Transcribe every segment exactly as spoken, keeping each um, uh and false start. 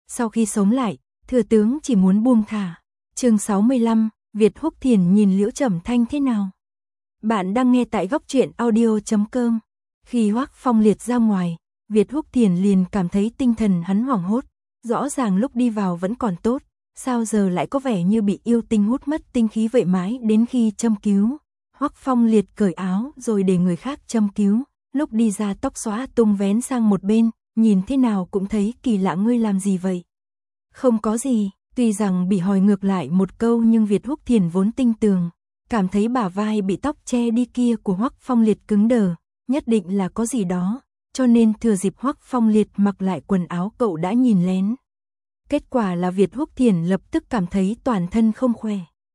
Sau khi sống lại, thừa tướng chỉ muốn buông thả. Chương sáu mươi lăm, Việt Húc Thiền nhìn Liễu Trầm Thanh thế nào? Bạn đang nghe tại góc truyện audio chấm com. Khi Hoắc Phong Liệt ra ngoài, Việt Húc Thiền liền cảm thấy tinh thần hắn hoảng hốt. Rõ ràng lúc đi vào vẫn còn tốt, sao giờ lại có vẻ như bị yêu tinh hút mất tinh khí vậy mãi đến khi châm cứu. Hoắc Phong Liệt cởi áo rồi để người khác châm cứu, lúc đi ra tóc xóa tung vén sang một bên, nhìn thế nào cũng thấy kỳ lạ. Ngươi làm gì vậy? Không có gì, tuy rằng bị hỏi ngược lại một câu nhưng Việt Húc Thiền vốn tinh tường, cảm thấy bả vai bị tóc che đi kia của Hoắc Phong Liệt cứng đờ, nhất định là có gì đó, cho nên thừa dịp Hoắc Phong Liệt mặc lại quần áo cậu đã nhìn lén. Kết quả là Việt Húc Thiền lập tức cảm thấy toàn thân không khỏe.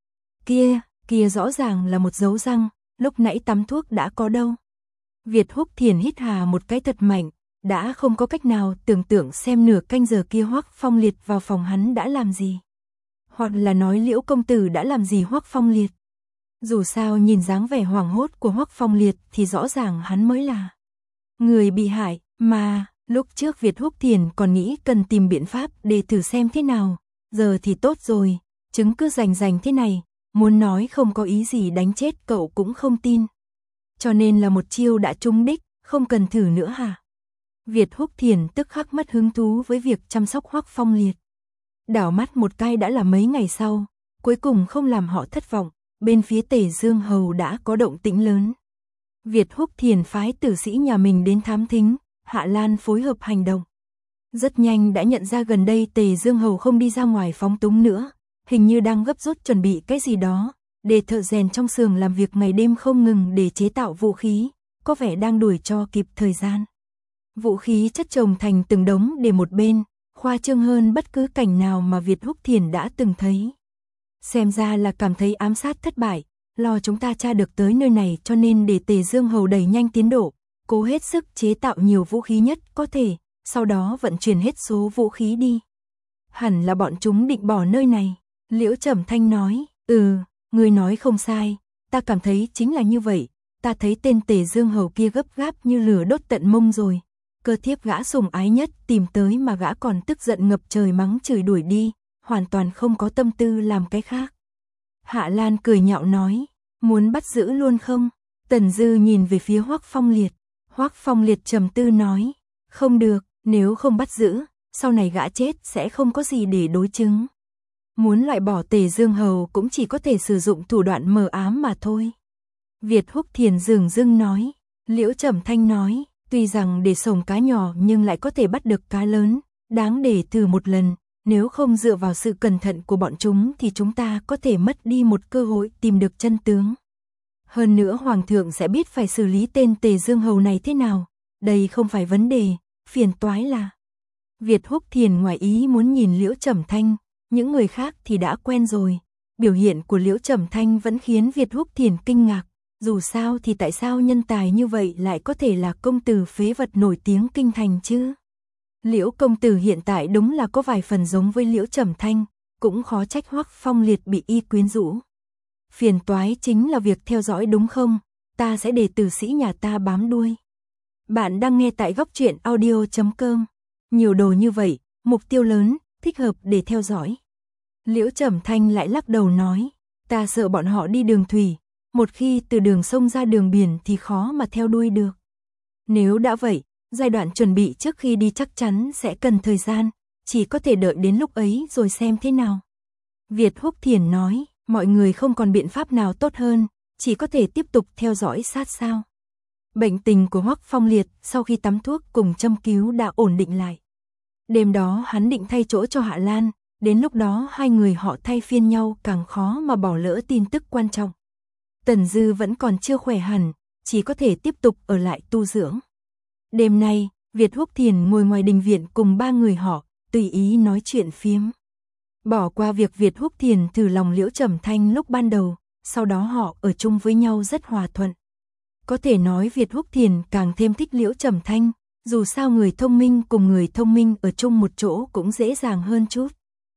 Kia, kia rõ ràng là một dấu răng, lúc nãy tắm thuốc đã có đâu. Việt Húc Thiền hít hà một cái thật mạnh, đã không có cách nào tưởng tượng xem nửa canh giờ kia Hoắc Phong Liệt vào phòng hắn đã làm gì. Hoặc là nói Liễu công tử đã làm gì Hoắc Phong Liệt. Dù sao nhìn dáng vẻ hoảng hốt của Hoắc Phong Liệt thì rõ ràng hắn mới là người bị hại, mà lúc trước Việt Húc Thiền còn nghĩ cần tìm biện pháp để thử xem thế nào, giờ thì tốt rồi, chứng cứ rành rành thế này, muốn nói không có ý gì đánh chết cậu cũng không tin. Cho nên là một chiêu đã trúng đích, không cần thử nữa hả? Việt Húc Thiền tức khắc mất hứng thú với việc chăm sóc Hoắc Phong Liệt. Đảo mắt một cái đã là mấy ngày sau, cuối cùng không làm họ thất vọng, bên phía Tề Dương Hầu đã có động tĩnh lớn. Việt Húc Thiền phái tử sĩ nhà mình đến thám thính, Hạ Lan phối hợp hành động. Rất nhanh đã nhận ra gần đây Tề Dương Hầu không đi ra ngoài phóng túng nữa, hình như đang gấp rút chuẩn bị cái gì đó, để thợ rèn trong xưởng làm việc ngày đêm không ngừng để chế tạo vũ khí, có vẻ đang đuổi cho kịp thời gian. Vũ khí chất chồng thành từng đống để một bên, khoa trương hơn bất cứ cảnh nào mà Việt Húc Thiền đã từng thấy. Xem ra là cảm thấy ám sát thất bại, lo chúng ta tra được tới nơi này cho nên để Tề Dương Hầu đẩy nhanh tiến độ, cố hết sức chế tạo nhiều vũ khí nhất có thể, sau đó vận chuyển hết số vũ khí đi. Hẳn là bọn chúng định bỏ nơi này. Liễu Trầm Thanh nói, ừ, người nói không sai, ta cảm thấy chính là như vậy, ta thấy tên Tề Dương Hầu kia gấp gáp như lửa đốt tận mông rồi. Cơ thiếp gã sủng ái nhất tìm tới mà gã còn tức giận ngập trời mắng chửi đuổi đi, hoàn toàn không có tâm tư làm cái khác. Hạ Lan cười nhạo nói, muốn bắt giữ luôn không? Tần Dư nhìn về phía Hoắc Phong Liệt. Hoắc Phong Liệt trầm tư nói, không được, nếu không bắt giữ, sau này gã chết sẽ không có gì để đối chứng. Muốn loại bỏ Tề Dương Hầu cũng chỉ có thể sử dụng thủ đoạn mờ ám mà thôi. Việt Húc Thiền dửng dưng nói. Liễu Trầm Thanh nói, tuy rằng để sổng cá nhỏ nhưng lại có thể bắt được cá lớn, đáng để thử một lần, nếu không dựa vào sự cẩn thận của bọn chúng thì chúng ta có thể mất đi một cơ hội tìm được chân tướng. Hơn nữa Hoàng thượng sẽ biết phải xử lý tên Tề Dương Hầu này thế nào, đây không phải vấn đề, phiền toái là. Việt Húc Thiền ngoài ý muốn nhìn Liễu Trầm Thanh, những người khác thì đã quen rồi, biểu hiện của Liễu Trầm Thanh vẫn khiến Việt Húc Thiền kinh ngạc. Dù sao thì tại sao nhân tài như vậy lại có thể là công tử phế vật nổi tiếng kinh thành chứ? Liễu công tử hiện tại đúng là có vài phần giống với Liễu Trầm Thanh, cũng khó trách Hoắc Phong Liệt bị y quyến rũ. Phiền toái chính là việc theo dõi đúng không? Ta sẽ để tử sĩ nhà ta bám đuôi. Bạn đang nghe tại góc truyện audio chấm com. Nhiều đồ như vậy, mục tiêu lớn, thích hợp để theo dõi. Liễu Trầm Thanh lại lắc đầu nói, ta sợ bọn họ đi đường thủy. Một khi từ đường sông ra đường biển thì khó mà theo đuôi được. Nếu đã vậy, giai đoạn chuẩn bị trước khi đi chắc chắn sẽ cần thời gian, chỉ có thể đợi đến lúc ấy rồi xem thế nào. Việt Húc Thiền nói, mọi người không còn biện pháp nào tốt hơn, chỉ có thể tiếp tục theo dõi sát sao. Bệnh tình của Hoắc Phong Liệt sau khi tắm thuốc cùng châm cứu đã ổn định lại. Đêm đó hắn định thay chỗ cho Hạ Lan, đến lúc đó hai người họ thay phiên nhau càng khó mà bỏ lỡ tin tức quan trọng. Tần Dư vẫn còn chưa khỏe hẳn, chỉ có thể tiếp tục ở lại tu dưỡng. Đêm nay, Việt Húc Thiền ngồi ngoài đình viện cùng ba người họ, tùy ý nói chuyện phiếm. Bỏ qua việc Việt Húc Thiền thử lòng Liễu Trầm Thanh lúc ban đầu, sau đó họ ở chung với nhau rất hòa thuận. Có thể nói Việt Húc Thiền càng thêm thích Liễu Trầm Thanh, dù sao người thông minh cùng người thông minh ở chung một chỗ cũng dễ dàng hơn chút.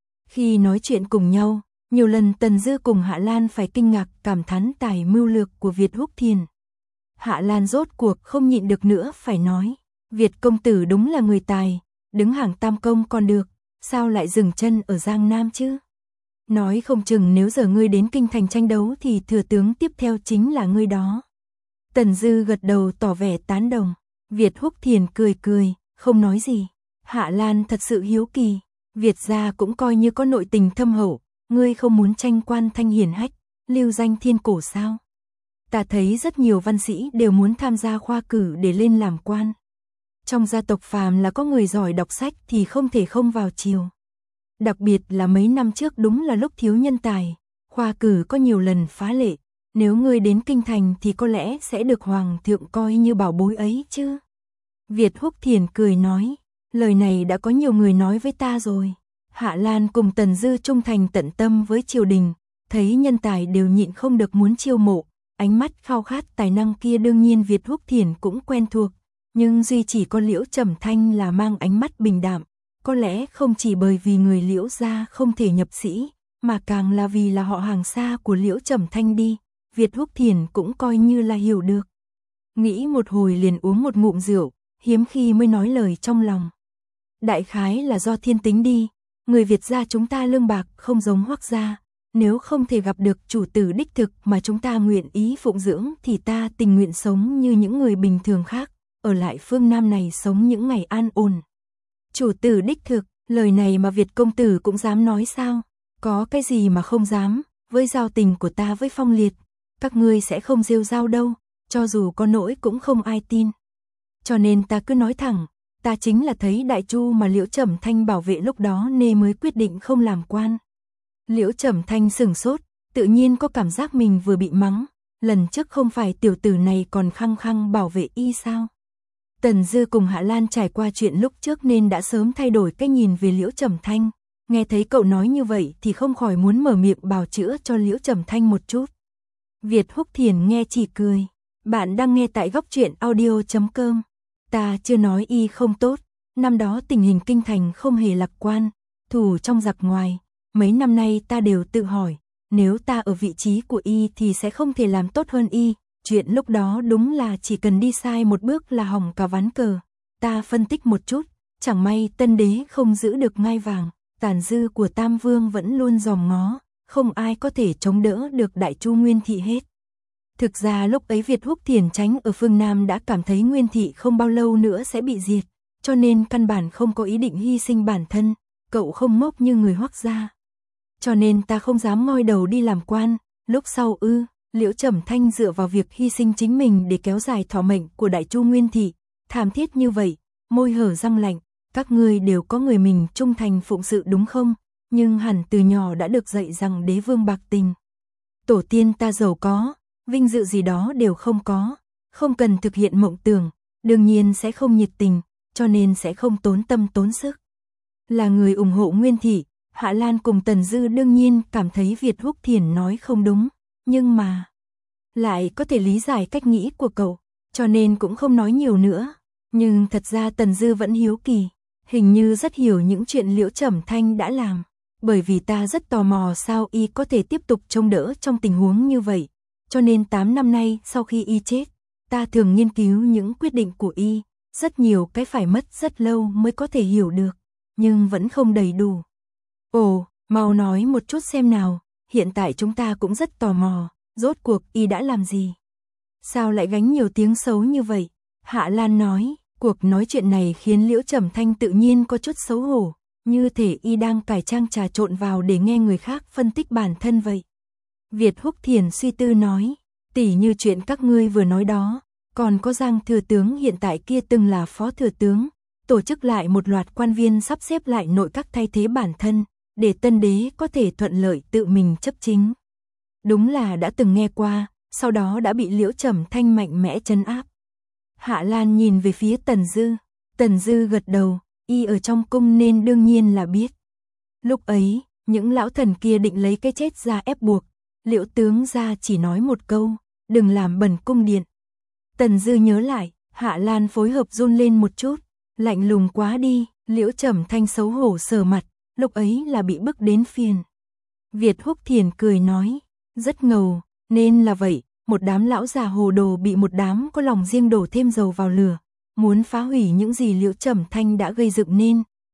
Khi nói chuyện cùng nhau, nhiều lần Tần Dư cùng Hạ Lan phải kinh ngạc cảm thán tài mưu lược của Việt Húc Thiền. Hạ Lan rốt cuộc không nhịn được nữa phải nói, Việt công tử đúng là người tài, đứng hàng tam công còn được, sao lại dừng chân ở Giang Nam chứ? Nói không chừng nếu giờ ngươi đến kinh thành tranh đấu thì thừa tướng tiếp theo chính là ngươi đó. Tần Dư gật đầu tỏ vẻ tán đồng. Việt Húc Thiền cười cười, không nói gì. Hạ Lan thật sự hiếu kỳ, Việt gia cũng coi như có nội tình thâm hậu, ngươi không muốn tranh quan thanh hiển hách, lưu danh thiên cổ sao? Ta thấy rất nhiều văn sĩ đều muốn tham gia khoa cử để lên làm quan. Trong gia tộc phàm là có người giỏi đọc sách thì không thể không vào triều. Đặc biệt là mấy năm trước đúng là lúc thiếu nhân tài, khoa cử có nhiều lần phá lệ, nếu ngươi đến kinh thành thì có lẽ sẽ được hoàng thượng coi như bảo bối ấy chứ. Việt Húc Thiền cười nói, lời này đã có nhiều người nói với ta rồi. Hạ Lan cùng Tần Dư trung thành tận tâm với triều đình, thấy nhân tài đều nhịn không được muốn chiêu mộ, ánh mắt khao khát tài năng kia đương nhiên Việt Húc Thiền cũng quen thuộc, nhưng duy chỉ có Liễu Trầm Thanh là mang ánh mắt bình đạm, có lẽ không chỉ bởi vì người Liễu gia không thể nhập sĩ, mà càng là vì là họ hàng xa của Liễu Trầm Thanh đi, Việt Húc Thiền cũng coi như là hiểu được. Nghĩ một hồi liền uống một ngụm rượu, hiếm khi mới nói lời trong lòng. Đại khái là do thiên tính đi, người Việt gia chúng ta lương bạc không giống Hoắc gia, nếu không thể gặp được chủ tử đích thực mà chúng ta nguyện ý phụng dưỡng thì ta tình nguyện sống như những người bình thường khác, ở lại phương Nam này sống những ngày an ổn. Chủ tử đích thực, lời này mà Việt công tử cũng dám nói sao? Có cái gì mà không dám, với giao tình của ta với Phong Liệt, các ngươi sẽ không rêu rao đâu, cho dù có nỗi cũng không ai tin. Cho nên ta cứ nói thẳng, ta chính là thấy Đại Chu mà Liễu Trầm Thanh bảo vệ lúc đó nên mới quyết định không làm quan. Liễu Trầm Thanh sửng sốt, tự nhiên có cảm giác mình vừa bị mắng, lần trước không phải tiểu tử này còn khăng khăng bảo vệ y sao? Tần Dư cùng Hạ Lan trải qua chuyện lúc trước nên đã sớm thay đổi cách nhìn về Liễu Trầm Thanh, nghe thấy cậu nói như vậy thì không khỏi muốn mở miệng bào chữa cho Liễu Trầm Thanh một chút. Việt Húc Thiền nghe chỉ cười, bạn đang nghe tại góc truyện audio chấm com. Ta chưa nói y không tốt, năm đó tình hình kinh thành không hề lạc quan, thủ trong giặc ngoài, mấy năm nay ta đều tự hỏi, nếu ta ở vị trí của y thì sẽ không thể làm tốt hơn y, chuyện lúc đó đúng là chỉ cần đi sai một bước là hỏng cả ván cờ. Ta phân tích một chút, chẳng may Tân Đế không giữ được ngai vàng, tàn dư của Tam Vương vẫn luôn dòm ngó, không ai có thể chống đỡ được Đại Chu Nguyên Thị hết. Thực ra lúc ấy Việt Húc Thiền tránh ở phương Nam đã cảm thấy Nguyên Thị không bao lâu nữa sẽ bị diệt, cho nên căn bản không có ý định hy sinh bản thân, cậu không ngốc như người Hoắc gia. Cho nên ta không dám ngoi đầu đi làm quan, lúc sau ư, Liễu Trầm Thanh dựa vào việc hy sinh chính mình để kéo dài thọ mệnh của Đại Chu Nguyên Thị, thảm thiết như vậy, môi hở răng lạnh, các ngươi đều có người mình trung thành phụng sự đúng không? Nhưng hẳn từ nhỏ đã được dạy rằng đế vương bạc tình. Tổ tiên ta giàu có, vinh dự gì đó đều không có, không cần thực hiện mộng tưởng, đương nhiên sẽ không nhiệt tình, cho nên sẽ không tốn tâm tốn sức. Là người ủng hộ Nguyên Thị, Hạ Lan cùng Tần Dư đương nhiên cảm thấy Việt Húc Thiền nói không đúng, nhưng mà lại có thể lý giải cách nghĩ của cậu, cho nên cũng không nói nhiều nữa. Nhưng thật ra Tần Dư vẫn hiếu kỳ, hình như rất hiểu những chuyện Liễu Trầm Thanh đã làm, bởi vì ta rất tò mò sao y có thể tiếp tục chống đỡ trong tình huống như vậy. Cho nên tám năm nay sau khi y chết, ta thường nghiên cứu những quyết định của y, rất nhiều cái phải mất rất lâu mới có thể hiểu được, nhưng vẫn không đầy đủ. Ồ, mau nói một chút xem nào, hiện tại chúng ta cũng rất tò mò, rốt cuộc y đã làm gì? Sao lại gánh nhiều tiếng xấu như vậy? Hạ Lan nói, cuộc nói chuyện này khiến Liễu Trầm Thanh tự nhiên có chút xấu hổ, như thể y đang cải trang trà trộn vào để nghe người khác phân tích bản thân vậy. Việt Húc Thiền suy tư nói, tỉ như chuyện các ngươi vừa nói đó, còn có Giang thừa tướng hiện tại kia từng là phó thừa tướng, tổ chức lại một loạt quan viên sắp xếp lại nội các thay thế bản thân, để Tân Đế có thể thuận lợi tự mình chấp chính. Đúng là đã từng nghe qua, sau đó đã bị Liễu Trầm Thanh mạnh mẽ trấn áp. Hạ Lan nhìn về phía Tần Dư, Tần Dư gật đầu, y ở trong cung nên đương nhiên là biết. Lúc ấy, những lão thần kia định lấy cái chết ra ép buộc, Liễu tướng gia chỉ nói một câu, đừng làm bẩn cung điện. Tần Dư nhớ lại, Hạ Lan phối hợp run lên một chút, lạnh lùng quá đi, Liễu Trầm Thanh xấu hổ sờ mặt, lúc ấy là bị bức đến phiền. Việt Húc Thiền cười nói, rất ngầu, nên là vậy, một đám lão già hồ đồ bị một đám có lòng riêng đổ thêm dầu vào lửa, muốn phá hủy những gì Liễu Trầm Thanh đã gây dựng nên,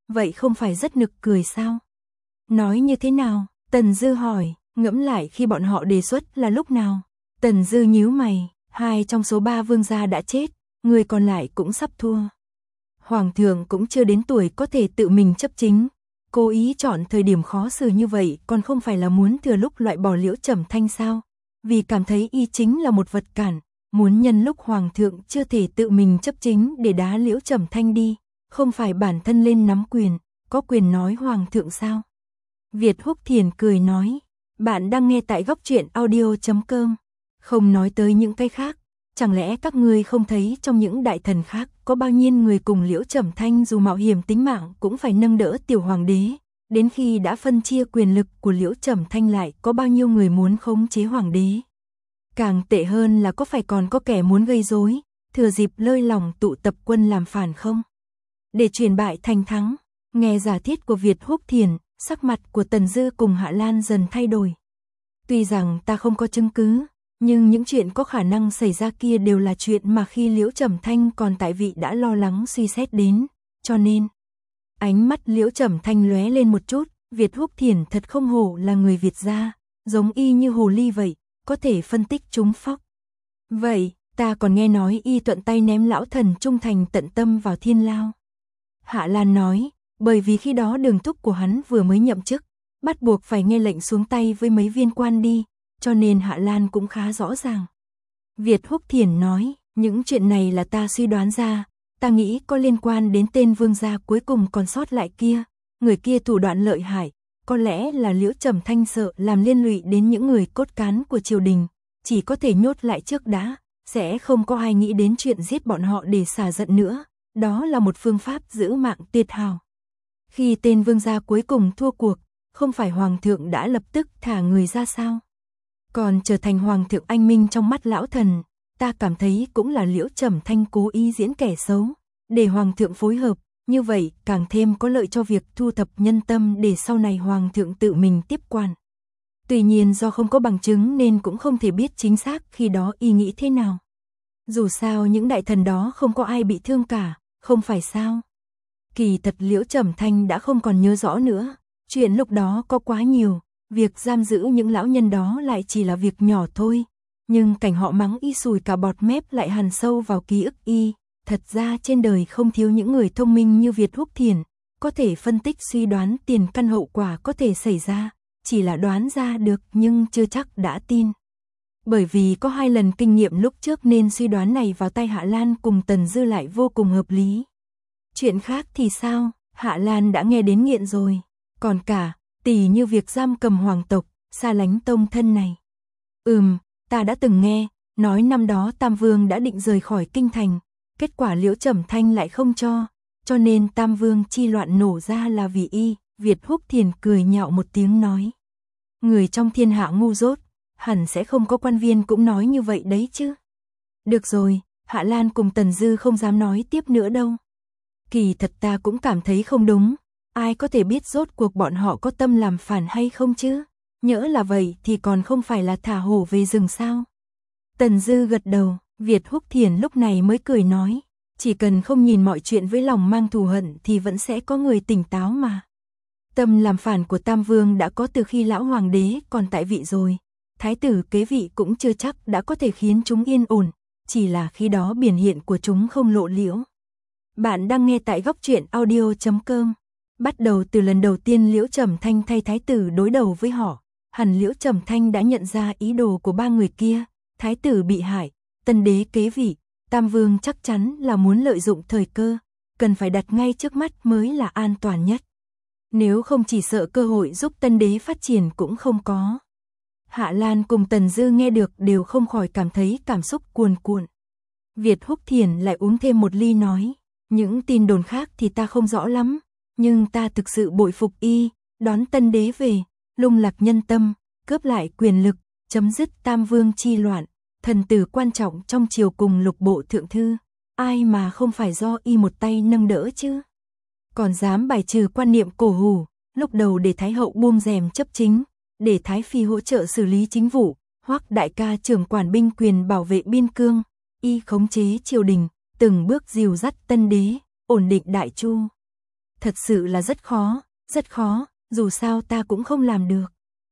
vậy không phải rất nực cười sao? Nói như thế nào? Tần Dư hỏi, ngẫm lại khi bọn họ đề xuất là lúc nào? Tần Dư nhíu mày, hai trong số ba vương gia đã chết, người còn lại cũng sắp thua. Hoàng thượng cũng chưa đến tuổi có thể tự mình chấp chính, cố ý chọn thời điểm khó xử như vậy còn không phải là muốn thừa lúc loại bỏ Liễu Trầm Thanh sao? Vì cảm thấy y chính là một vật cản, muốn nhân lúc Hoàng thượng chưa thể tự mình chấp chính để đá Liễu Trầm Thanh đi, không phải bản thân lên nắm quyền, có quyền nói Hoàng thượng sao? Việt Húc Thiền cười nói, bạn đang nghe tại góc truyện audio chấm com, không nói tới những cái khác, chẳng lẽ các ngươi không thấy trong những đại thần khác có bao nhiêu người cùng Liễu Trầm Thanh dù mạo hiểm tính mạng cũng phải nâng đỡ tiểu hoàng đế, đến khi đã phân chia quyền lực của Liễu Trầm Thanh lại có bao nhiêu người muốn khống chế hoàng đế. Càng tệ hơn là có phải còn có kẻ muốn gây rối, thừa dịp lơi lòng tụ tập quân làm phản không? Để chuyển bại thành thắng, nghe giả thiết của Việt Húc Thiền, sắc mặt của Tần Dư cùng Hạ Lan dần thay đổi. Tuy rằng ta không có chứng cứ, nhưng những chuyện có khả năng xảy ra kia đều là chuyện mà khi Liễu Trầm Thanh còn tại vị đã lo lắng suy xét đến, cho nên ánh mắt Liễu Trầm Thanh lóe lên một chút, Việt Húc Thiền thật không hổ là người Việt gia, giống y như hồ ly vậy, có thể phân tích chúng phóc. Vậy, ta còn nghe nói y thuận tay ném lão thần trung thành tận tâm vào thiên lao. Hạ Lan nói, bởi vì khi đó đường thúc của hắn vừa mới nhậm chức, bắt buộc phải nghe lệnh xuống tay với mấy viên quan đi, cho nên Hạ Lan cũng khá rõ ràng. Việt Húc Thiền nói, những chuyện này là ta suy đoán ra, ta nghĩ có liên quan đến tên vương gia cuối cùng còn sót lại kia, người kia thủ đoạn lợi hại, có lẽ là Liễu Trầm Thanh sợ làm liên lụy đến những người cốt cán của triều đình, chỉ có thể nhốt lại trước đã, sẽ không có ai nghĩ đến chuyện giết bọn họ để xả giận nữa, đó là một phương pháp giữ mạng tuyệt hảo. Khi tên vương gia cuối cùng thua cuộc, không phải hoàng thượng đã lập tức thả người ra sao? Còn trở thành hoàng thượng anh minh trong mắt lão thần, ta cảm thấy cũng là Liễu Trầm Thanh cố ý diễn kẻ xấu, để hoàng thượng phối hợp, như vậy càng thêm có lợi cho việc thu thập nhân tâm để sau này hoàng thượng tự mình tiếp quản. Tuy nhiên do không có bằng chứng nên cũng không thể biết chính xác khi đó y nghĩ thế nào. Dù sao những đại thần đó không có ai bị thương cả, không phải sao? Kỳ thật Liễu Trầm Thanh đã không còn nhớ rõ nữa, chuyện lúc đó có quá nhiều, việc giam giữ những lão nhân đó lại chỉ là việc nhỏ thôi, nhưng cảnh họ mắng y sùi cả bọt mép lại hằn sâu vào ký ức y. Thật ra trên đời không thiếu những người thông minh như Việt Húc Thiền, có thể phân tích suy đoán tiền căn hậu quả có thể xảy ra, chỉ là đoán ra được nhưng chưa chắc đã tin. Bởi vì có hai lần kinh nghiệm lúc trước nên suy đoán này vào tay Hạ Lan cùng Tần Dư lại vô cùng hợp lý. Chuyện khác thì sao, Hạ Lan đã nghe đến nghiện rồi, còn cả, tỉ như việc giam cầm hoàng tộc, xa lánh tông thân này. Ừm, ta đã từng nghe, nói năm đó Tam Vương đã định rời khỏi kinh thành, kết quả Liễu Trầm Thanh lại không cho, cho nên Tam Vương chi loạn nổ ra là vì y. Việt Húc Thiền cười nhạo một tiếng nói. Người trong thiên hạ ngu dốt, hẳn sẽ không có quan viên cũng nói như vậy đấy chứ. Được rồi, Hạ Lan cùng Tần Dư không dám nói tiếp nữa đâu. Kỳ thật ta cũng cảm thấy không đúng, ai có thể biết rốt cuộc bọn họ có tâm làm phản hay không chứ? Nhỡ là vậy thì còn không phải là thả hổ về rừng sao? Tần Dư gật đầu, Việt Húc Thiền lúc này mới cười nói, chỉ cần không nhìn mọi chuyện với lòng mang thù hận thì vẫn sẽ có người tỉnh táo mà. Tâm làm phản của Tam Vương đã có từ khi lão hoàng đế còn tại vị rồi, thái tử kế vị cũng chưa chắc đã có thể khiến chúng yên ổn, chỉ là khi đó biểu hiện của chúng không lộ liễu. Bạn đang nghe tại góc truyện audio chấm com. Bắt đầu từ lần đầu tiên Liễu Trầm Thanh thay thái tử đối đầu với họ, hẳn Liễu Trầm Thanh đã nhận ra ý đồ của ba người kia, thái tử bị hại, tân đế kế vị, Tam Vương chắc chắn là muốn lợi dụng thời cơ, cần phải đặt ngay trước mắt mới là an toàn nhất. Nếu không chỉ sợ cơ hội giúp tân đế phát triển cũng không có. Hạ Lan cùng Tần Dư nghe được đều không khỏi cảm thấy cảm xúc cuồn cuộn. Việt Húc Thiền lại uống thêm một ly nói, những tin đồn khác thì ta không rõ lắm, nhưng ta thực sự bội phục y, đón tân đế về, lung lạc nhân tâm, cướp lại quyền lực, chấm dứt Tam Vương chi loạn, thần tử quan trọng trong triều cùng lục bộ thượng thư, ai mà không phải do y một tay nâng đỡ chứ. Còn dám bài trừ quan niệm cổ hủ, lúc đầu để Thái hậu buông rèm chấp chính, để Thái phi hỗ trợ xử lý chính vụ, Hoắc đại ca trưởng quản binh quyền bảo vệ biên cương, y khống chế triều đình, từng bước dìu dắt tân đế, ổn định đại chu. Thật sự là rất khó, rất khó, dù sao ta cũng không làm được.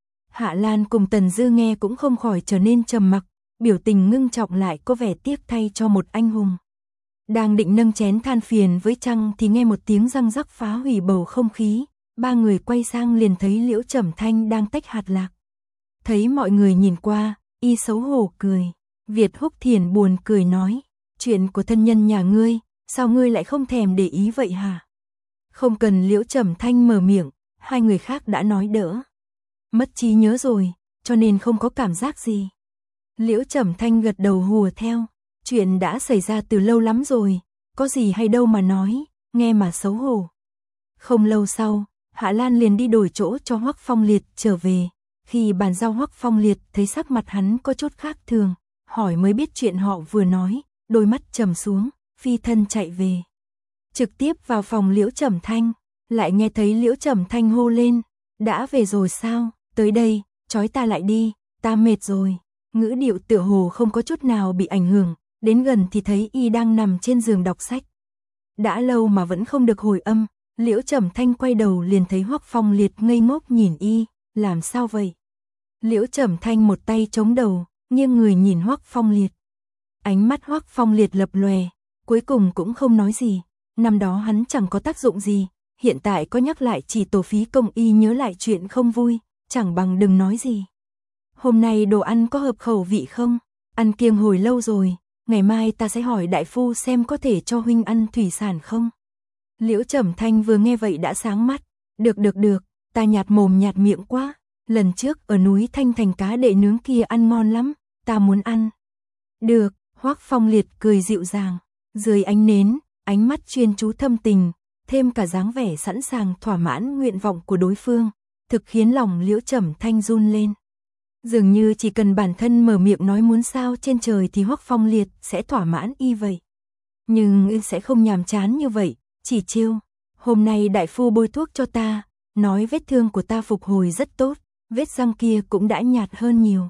Hạ Lan cùng Tần Dư nghe cũng không khỏi trở nên trầm mặc, biểu tình ngưng trọng lại có vẻ tiếc thay cho một anh hùng. Đang định nâng chén than phiền với Trăng thì nghe một tiếng răng rắc phá hủy bầu không khí, ba người quay sang liền thấy Liễu Trầm Thanh đang tách hạt lạc. Thấy mọi người nhìn qua, y xấu hổ cười. Việt Húc Thiển buồn cười nói, chuyện của thân nhân nhà ngươi, sao ngươi lại không thèm để ý vậy hả? Không cần Liễu Trầm Thanh mở miệng, hai người khác đã nói đỡ. Mất trí nhớ rồi, cho nên không có cảm giác gì. Liễu Trầm Thanh gật đầu hùa theo, chuyện đã xảy ra từ lâu lắm rồi, có gì hay đâu mà nói, nghe mà xấu hổ. Không lâu sau, Hạ Lan liền đi đổi chỗ cho Hoắc Phong Liệt trở về. Khi bàn giao Hoắc Phong Liệt thấy sắc mặt hắn có chút khác thường, hỏi mới biết chuyện họ vừa nói, đôi mắt trầm xuống, phi thân chạy về. Trực tiếp vào phòng Liễu Trầm Thanh, lại nghe thấy Liễu Trầm Thanh hô lên, đã về rồi sao, tới đây, trói ta lại đi, ta mệt rồi. Ngữ điệu tựa hồ không có chút nào bị ảnh hưởng, đến gần thì thấy y đang nằm trên giường đọc sách. Đã lâu mà vẫn không được hồi âm, Liễu Trầm Thanh quay đầu liền thấy Hoắc Phong Liệt ngây ngốc nhìn y, làm sao vậy? Liễu Trầm Thanh một tay chống đầu, nghiêng người nhìn Hoắc Phong Liệt. Ánh mắt Hoắc Phong Liệt lập lòe, cuối cùng cũng không nói gì, năm đó hắn chẳng có tác dụng gì, hiện tại có nhắc lại chỉ tổ phí công y nhớ lại chuyện không vui, chẳng bằng đừng nói gì. Hôm nay đồ ăn có hợp khẩu vị không? Ăn kiêng hồi lâu rồi, ngày mai ta sẽ hỏi đại phu xem có thể cho huynh ăn thủy sản không? Liễu Trầm Thanh vừa nghe vậy đã sáng mắt, được được được, ta nhạt mồm nhạt miệng quá, lần trước ở núi Thanh Thành cá đệ nướng kia ăn ngon lắm, ta muốn ăn. Được, Hoắc Phong Liệt cười dịu dàng, dưới ánh nến, ánh mắt chuyên chú thâm tình, thêm cả dáng vẻ sẵn sàng thỏa mãn nguyện vọng của đối phương, thực khiến lòng Liễu Trầm Thanh run lên. Dường như chỉ cần bản thân mở miệng nói muốn sao trên trời thì Hoắc Phong Liệt sẽ thỏa mãn y vậy. Nhưng y sẽ không nhàm chán như vậy, chỉ trêu, hôm nay đại phu bôi thuốc cho ta, nói vết thương của ta phục hồi rất tốt, vết răng kia cũng đã nhạt hơn nhiều.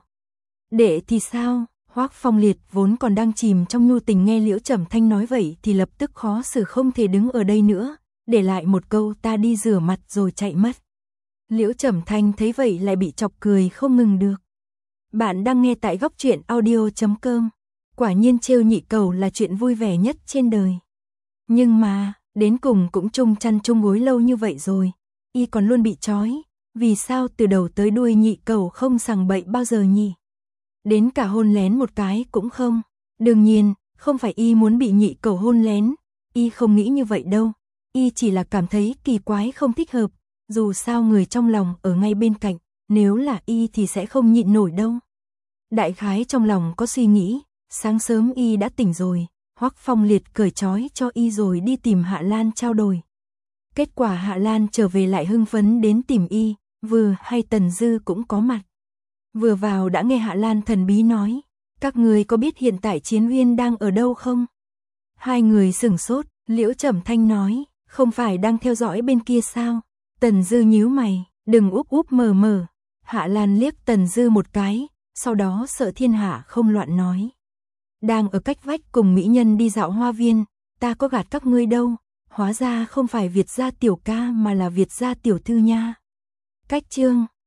Đệ thì sao? Hoắc Phong Liệt vốn còn đang chìm trong nhu tình nghe Liễu Trầm Thanh nói vậy thì lập tức khó xử không thể đứng ở đây nữa, để lại một câu ta đi rửa mặt rồi chạy mất. Liễu Trầm Thanh thấy vậy lại bị chọc cười không ngừng được. Bạn đang nghe tại góc truyện audio chấm com. Quả nhiên trêu nhị cầu là chuyện vui vẻ nhất trên đời. Nhưng mà, đến cùng cũng chung chăn chung gối lâu như vậy rồi, y còn luôn bị trói, vì sao từ đầu tới đuôi nhị cầu không sằng bậy bao giờ nhỉ? Đến cả hôn lén một cái cũng không. Đương nhiên, không phải y muốn bị nhị cầu hôn lén, y không nghĩ như vậy đâu, y chỉ là cảm thấy kỳ quái không thích hợp, dù sao người trong lòng ở ngay bên cạnh, nếu là y thì sẽ không nhịn nổi đâu. Đại khái trong lòng có suy nghĩ, sáng sớm y đã tỉnh rồi, Hoắc Phong Liệt cởi trói cho y rồi đi tìm Hạ Lan trao đổi. Kết quả Hạ Lan trở về lại hưng phấn đến tìm y, vừa hay Tần Dư cũng có mặt. Vừa vào đã nghe Hạ Lan thần bí nói, các người có biết hiện tại Chiến Uyên đang ở đâu không? Hai người sửng sốt, Liễu Trầm Thanh nói, không phải đang theo dõi bên kia sao? Tần Dư nhíu mày, đừng úp úp mờ mờ. Hạ Lan liếc Tần Dư một cái, sau đó sợ thiên hạ không loạn nói. Đang ở cách vách cùng mỹ nhân đi dạo hoa viên, ta có gạt các ngươi đâu, hóa ra không phải Việt gia tiểu ca mà là Việt gia tiểu thư nha. Cách chương